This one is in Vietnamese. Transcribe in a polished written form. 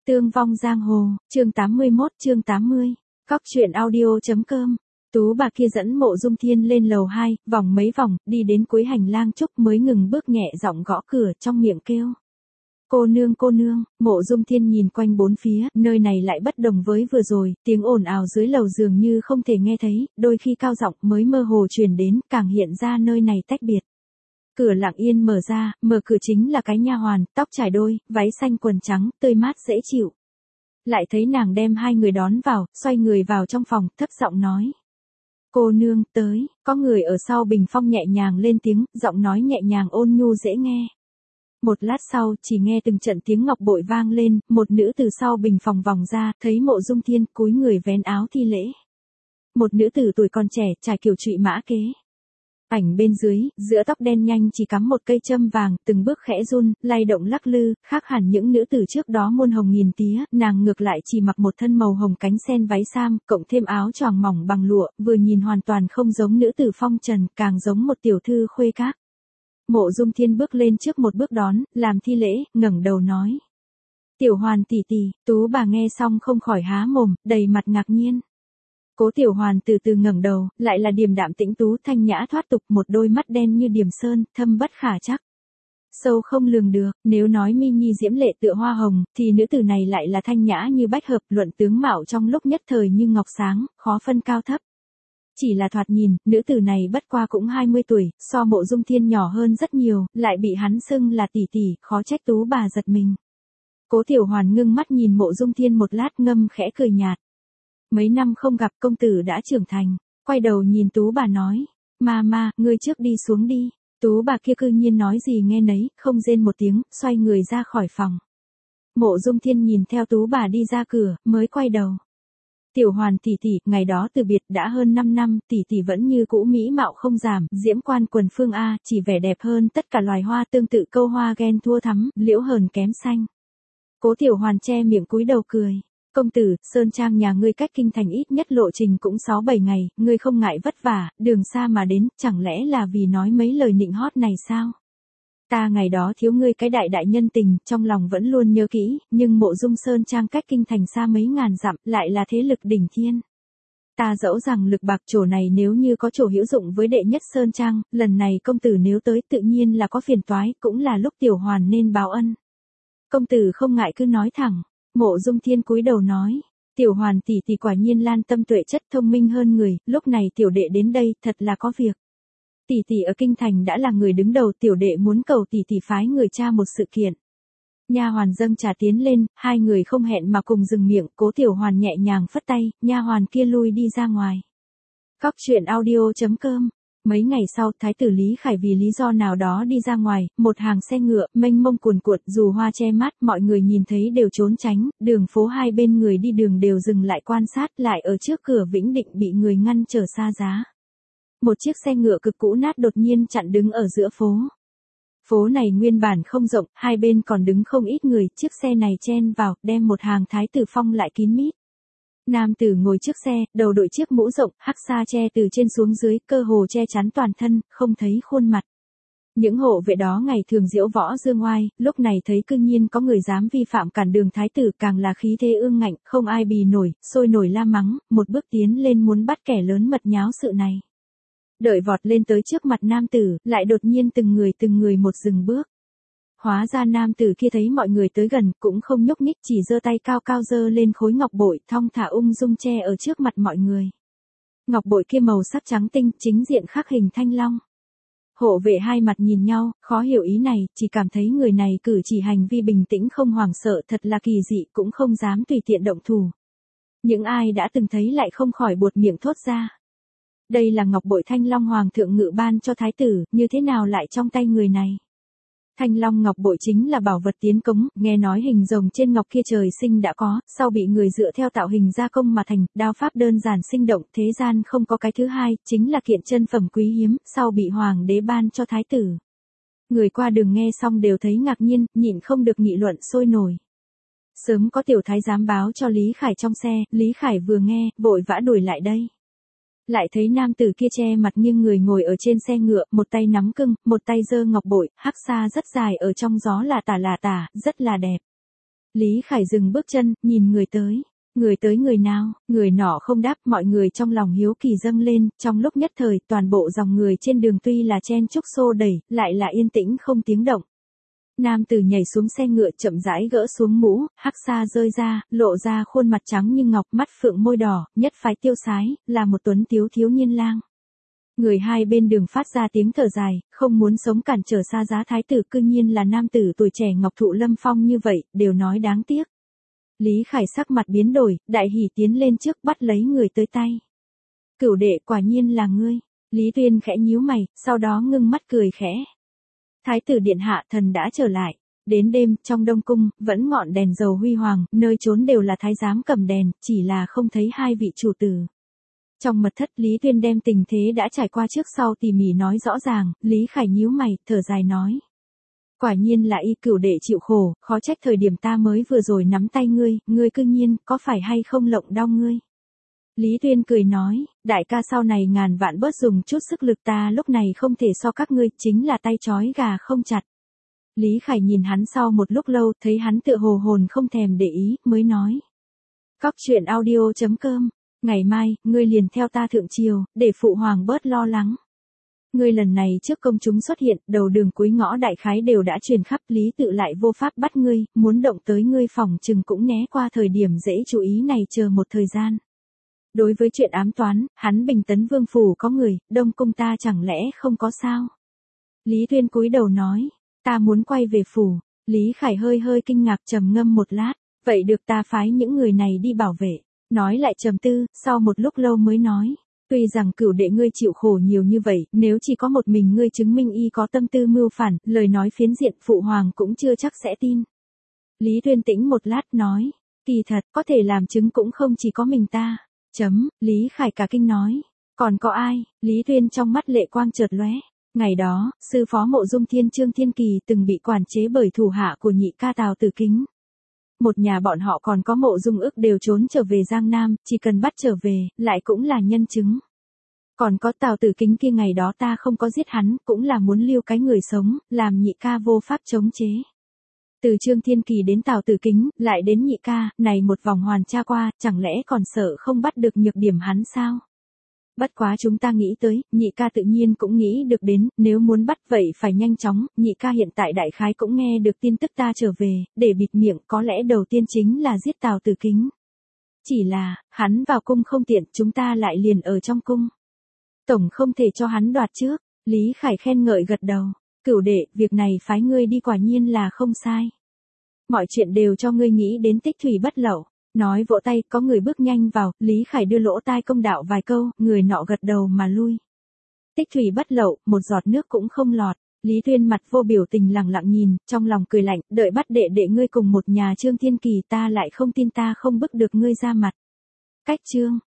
Tương vong giang hồ, chương 81, chương 80. Cóc truyện audio.com. Tú bà kia dẫn Mộ Dung Thiên lên lầu 2, vòng mấy vòng, đi đến cuối hành lang trúc mới ngừng bước, nhẹ giọng gõ cửa, trong miệng kêu. Cô nương, Mộ Dung Thiên nhìn quanh bốn phía, nơi này lại bất đồng với vừa rồi, tiếng ồn ào dưới lầu dường như không thể nghe thấy, đôi khi cao giọng mới mơ hồ truyền đến, càng hiện ra nơi này tách biệt. Cửa lặng yên mở ra, mở cửa chính là cái nha hoàn, tóc trải đôi, váy xanh quần trắng, tươi mát dễ chịu. Lại thấy nàng đem hai người đón vào, xoay người vào trong phòng, thấp giọng nói. Cô nương, tới, có người ở sau bình phong nhẹ nhàng lên tiếng, giọng nói nhẹ nhàng ôn nhu dễ nghe. Một lát sau, chỉ nghe từng trận tiếng ngọc bội vang lên, một nữ từ sau bình phòng vòng ra, thấy Mộ Dung Thiên, cúi người vén áo thi lễ. Một nữ tử tuổi còn trẻ, trải kiểu trụy mã kế. Ảnh bên dưới, giữa tóc đen nhanh chỉ cắm một cây châm vàng, từng bước khẽ run, lay động lắc lư, khác hẳn những nữ tử trước đó muôn hồng nghìn tía, nàng ngược lại chỉ mặc một thân màu hồng cánh sen váy sam, cộng thêm áo choàng mỏng bằng lụa, vừa nhìn hoàn toàn không giống nữ tử phong trần, càng giống một tiểu thư khuê các. Mộ Dung Thiên bước lên trước một bước đón, làm thi lễ, ngẩng đầu nói. Tiểu Hoàn tỷ tỷ. Tú bà nghe xong không khỏi há mồm, đầy mặt ngạc nhiên. Cố Tiểu Hoàn từ từ ngẩng đầu, lại là điềm đạm tĩnh tú thanh nhã thoát tục, một đôi mắt đen như điểm sơn, thâm bất khả trắc. Sâu không lường được, nếu nói mi nhi diễm lệ tựa hoa hồng, thì nữ tử này lại là thanh nhã như bách hợp, luận tướng mạo trong lúc nhất thời như ngọc sáng, khó phân cao thấp. Chỉ là thoạt nhìn, nữ tử này bất qua cũng 20 tuổi, so Mộ Dung Thiên nhỏ hơn rất nhiều, lại bị hắn xưng là tỷ tỷ, khó trách Tú bà giật mình. Cố Tiểu Hoàn ngưng mắt nhìn Mộ Dung Thiên một lát, ngâm khẽ cười nhạt. Mấy năm không gặp, công tử đã trưởng thành, quay đầu nhìn Tú bà nói, ma, ngươi trước đi xuống đi. Tú bà kia cư nhiên nói gì nghe nấy, không rên một tiếng, xoay người ra khỏi phòng. Mộ Dung Thiên nhìn theo Tú bà đi ra cửa, mới quay đầu. Tiểu Hoàn tỷ tỷ, ngày đó từ biệt đã hơn 5 năm, tỷ tỷ vẫn như cũ mỹ mạo không giảm, diễm quan quần phương A, chỉ vẻ đẹp hơn tất cả loài hoa, tương tự câu hoa ghen thua thắm, liễu hờn kém xanh. Cố Tiểu Hoàn che miệng cúi đầu cười. Công tử, Sơn Trang nhà ngươi cách kinh thành ít nhất lộ trình cũng 6-7 ngày, ngươi không ngại vất vả, đường xa mà đến, chẳng lẽ là vì nói mấy lời nịnh hót này sao? Ta ngày đó thiếu ngươi cái đại nhân tình, trong lòng vẫn luôn nhớ kỹ, nhưng Mộ Dung Sơn Trang cách kinh thành xa mấy ngàn dặm, lại là thế lực đỉnh thiên. Ta dẫu rằng lực bạc chỗ này nếu như có chỗ hữu dụng với đệ nhất Sơn Trang, lần này công tử nếu tới tự nhiên là có phiền toái, cũng là lúc Tiểu Hoàn nên báo ân. Công tử không ngại cứ nói thẳng. Mộ Dung Thiên cúi đầu nói, Tiểu Hoàn tỷ tỷ quả nhiên lan tâm tuệ chất, thông minh hơn người, lúc này tiểu đệ đến đây, thật là có việc. Tỷ tỷ ở kinh thành đã là người đứng đầu, tiểu đệ muốn cầu tỷ tỷ phái người tra một sự kiện. Nha hoàn dâng trà tiến lên, hai người không hẹn mà cùng dừng miệng, Cố Tiểu Hoàn nhẹ nhàng phất tay, nha hoàn kia lui đi ra ngoài. Cóc truyện audio.com. Mấy ngày sau, Thái tử Lý Khải vì lý do nào đó đi ra ngoài, một hàng xe ngựa, mênh mông cuồn cuộn, dù hoa che mát, mọi người nhìn thấy đều trốn tránh, đường phố hai bên người đi đường đều dừng lại quan sát, lại ở trước cửa Vĩnh Định bị người ngăn trở xa giá. Một chiếc xe ngựa cực cũ nát đột nhiên chặn đứng ở giữa phố. Phố này nguyên bản không rộng, hai bên còn đứng không ít người, chiếc xe này chen vào, đem một hàng thái tử phong lại kín mít. Nam tử ngồi trước xe, đầu đội chiếc mũ rộng, hắc sa che từ trên xuống dưới, cơ hồ che chắn toàn thân, không thấy khuôn mặt. Những hộ vệ đó ngày thường diễu võ dương oai, lúc này thấy cư nhiên có người dám vi phạm cản đường thái tử, càng là khí thế ương ngạnh, không ai bì nổi, sôi nổi la mắng, một bước tiến lên muốn bắt kẻ lớn mật nháo sự này. Đợi vọt lên tới trước mặt nam tử, lại đột nhiên từng người một dừng bước. Hóa ra nam tử kia thấy mọi người tới gần, cũng không nhúc nhích, chỉ giơ tay cao cao giơ lên khối ngọc bội, thong thả ung dung che ở trước mặt mọi người. Ngọc bội kia màu sắc trắng tinh, chính diện khắc hình thanh long. Hộ vệ hai mặt nhìn nhau, khó hiểu ý này, chỉ cảm thấy người này cử chỉ hành vi bình tĩnh không hoảng sợ, thật là kỳ dị, cũng không dám tùy tiện động thủ. Những ai đã từng thấy lại không khỏi buột miệng thốt ra. Đây là ngọc bội Thanh Long Hoàng thượng ngự ban cho thái tử, như thế nào lại trong tay người này? Thanh Long ngọc bội chính là bảo vật tiến cống, nghe nói hình rồng trên ngọc kia trời sinh đã có, sau bị người dựa theo tạo hình gia công mà thành, đao pháp đơn giản sinh động, thế gian không có cái thứ hai, chính là kiện chân phẩm quý hiếm, sau bị hoàng đế ban cho thái tử. Người qua đường nghe xong đều thấy ngạc nhiên, nhịn không được nghị luận sôi nổi. Sớm có tiểu thái giám báo cho Lý Khải trong xe, Lý Khải vừa nghe, vội vã đuổi lại đây. Lại thấy nam tử kia che mặt nghiêng người ngồi ở trên xe ngựa, một tay nắm cưng, một tay giơ ngọc bội, hắc sa rất dài ở trong gió là tả, rất là đẹp. Lý Khải dừng bước chân, nhìn người tới. Người tới người nào, người nọ không đáp, mọi người trong lòng hiếu kỳ dâng lên, trong lúc nhất thời, toàn bộ dòng người trên đường tuy là chen chúc xô đẩy, lại là yên tĩnh không tiếng động. Nam tử nhảy xuống xe ngựa chậm rãi gỡ xuống mũ, hắc xa rơi ra, lộ ra khuôn mặt trắng như ngọc, mắt phượng môi đỏ, nhất phái tiêu sái, là một tuấn tiếu thiếu niên lang. Người hai bên đường phát ra tiếng thở dài, không muốn sống cản trở xa giá thái tử, cư nhiên là nam tử tuổi trẻ ngọc thụ lâm phong như vậy, đều nói đáng tiếc. Lý Khải sắc mặt biến đổi, đại hỉ tiến lên trước bắt lấy người tới tay. Cửu đệ, quả nhiên là ngươi. Lý Tuyên khẽ nhíu mày, sau đó ngưng mắt cười khẽ. Thái tử điện hạ, thần đã trở lại. Đến đêm, trong Đông Cung, vẫn ngọn đèn dầu huy hoàng, nơi trốn đều là thái giám cầm đèn, chỉ là không thấy hai vị chủ tử. Trong mật thất, Lý Tuyên đem tình thế đã trải qua trước sau tỉ mỉ nói rõ ràng, Lý Khải nhíu mày, thở dài nói. Quả nhiên là y cửu đệ chịu khổ, khó trách thời điểm ta mới vừa rồi nắm tay ngươi cư nhiên, có phải hay không lộng đau ngươi. Lý Tuyên cười nói, đại ca sau này ngàn vạn bớt dùng chút sức lực, ta lúc này không thể so các ngươi, chính là tay trói gà không chặt. Lý Khải nhìn hắn sau một lúc lâu, thấy hắn tựa hồ hồn không thèm để ý, mới nói. Cóc truyện audio.com, ngày mai, ngươi liền theo ta thượng triều, để phụ hoàng bớt lo lắng. Ngươi lần này trước công chúng xuất hiện, đầu đường cuối ngõ đại khái đều đã truyền khắp, Lý Tự lại vô pháp bắt ngươi, muốn động tới ngươi phòng chừng cũng né qua thời điểm dễ chú ý này, chờ một thời gian. Đối với chuyện ám toán, hắn Bình Tấn Vương phủ có người, Đông Cung ta chẳng lẽ không có sao? Lý Tuyên cúi đầu nói, ta muốn quay về phủ. Lý Khải hơi hơi kinh ngạc, trầm ngâm một lát, vậy được, ta phái những người này đi bảo vệ. Nói lại trầm tư, sau một lúc lâu mới nói. Tuy rằng cửu đệ ngươi chịu khổ nhiều như vậy, nếu chỉ có một mình ngươi chứng minh y có tâm tư mưu phản, lời nói phiến diện, phụ hoàng cũng chưa chắc sẽ tin. Lý Tuyên tĩnh một lát nói, kỳ thật, có thể làm chứng cũng không chỉ có mình ta. Lý Khải cả kinh nói, còn có ai? Lý Tuyên trong mắt lệ quang chợt lóe. Ngày đó, sư phó Mộ Dung Thiên Trương Thiên Kỳ từng bị quản chế bởi thủ hạ của nhị ca Tào Tử Kính. Một nhà bọn họ còn có Mộ Dung Ức đều trốn trở về Giang Nam, chỉ cần bắt trở về, lại cũng là nhân chứng. Còn có Tào Tử Kính kia, ngày đó ta không có giết hắn, cũng là muốn lưu cái người sống, làm nhị ca vô pháp chống chế. Từ Trương Thiên Kỳ đến Tào Tử Kính, lại đến nhị ca, này một vòng hoàn tra qua, chẳng lẽ còn sợ không bắt được nhược điểm hắn sao? Bất quá chúng ta nghĩ tới, nhị ca tự nhiên cũng nghĩ được đến, nếu muốn bắt vậy phải nhanh chóng, nhị ca hiện tại đại khái cũng nghe được tin tức ta trở về, để bịt miệng, có lẽ đầu tiên chính là giết Tào Tử Kính. Chỉ là, hắn vào cung không tiện, chúng ta lại liền ở trong cung. Tổng không thể cho hắn đoạt trước. Lý Khải khen ngợi gật đầu. Cửu đệ, việc này phái ngươi đi quả nhiên là không sai. Mọi chuyện đều cho ngươi nghĩ đến tích thủy bất lậu. Nói vỗ tay, có người bước nhanh vào, Lý Khải đưa lỗ tai công đạo vài câu, người nọ gật đầu mà lui. Tích thủy bất lậu, một giọt nước cũng không lọt. Lý Tuyên mặt vô biểu tình lặng lặng nhìn, trong lòng cười lạnh, đợi bắt đệ đệ ngươi cùng một nhà Trương Thiên Kỳ, ta lại không tin ta không bức được ngươi ra mặt. Cách chương